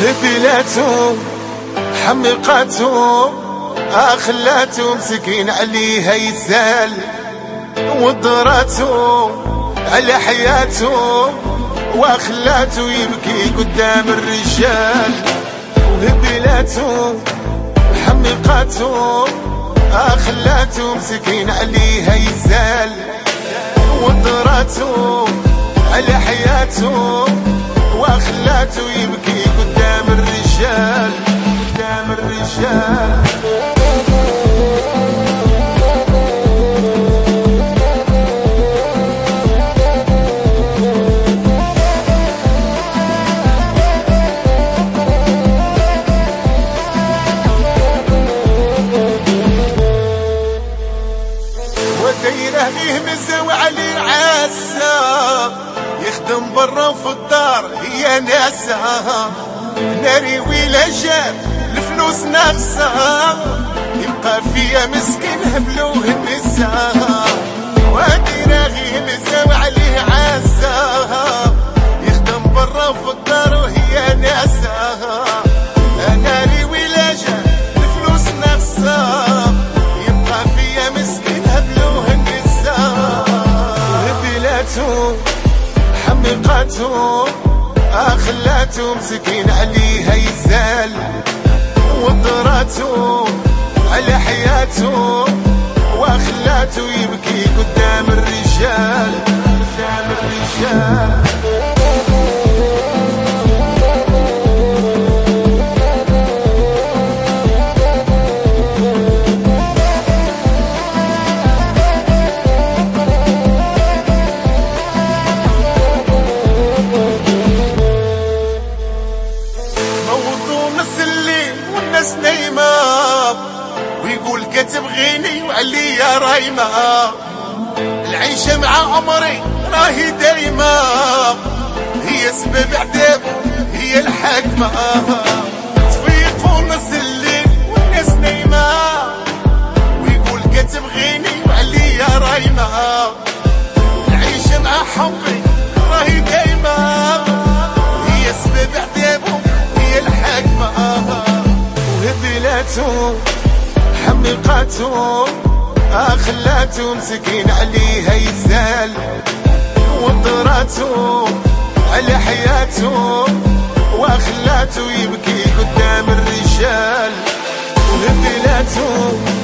وهبلاتو حمقاتو خلاتو مسكين عليها يسال وضراتو على حياتو وخلاتو يبكي قدام الرجال. وهبلاتو حمقاتو خلاتو مسكين عليها يسال وضراتو على حياتو وخلاتو يبكي قدام الرجال قدام الرجال. وديره ليه مزه وعلي عسى يخدم برا في الدار هي ناسها ناري ويلا جاب الفلوس ناقصة يبقى فيا مسكين هبلوه النساء. وديره ليه مزه وعليه عسى يخدم برا في الدار وهي ناسها ناري ويلا جاب الفلوس ناقصة يبقى فيا مسكين هبلوه النساء. وهبلاتو حمقاتو خلاتو مسكين عليها يسال وضراتو على حياتو وخلاتو يبكي قدام الرجال قدام الرجال. والناس نايمة ويقول كتبغيني وعليا رايمة العيشة مع عمري راهي دايمة هي سبب عذابه هي الحكمة. تفيقوا نص الليل والناس نايمة ويقول كتبغيني وعليا رايمة العيشة مع حبي راهي دايمة هي سبب عذابه هي الحكمة. وهبلاتو حمقاتو خلاتو مسكين عليها يسال وضراتو على حياتو وخلاتو يبكي قدام الرجال. وهبلاتو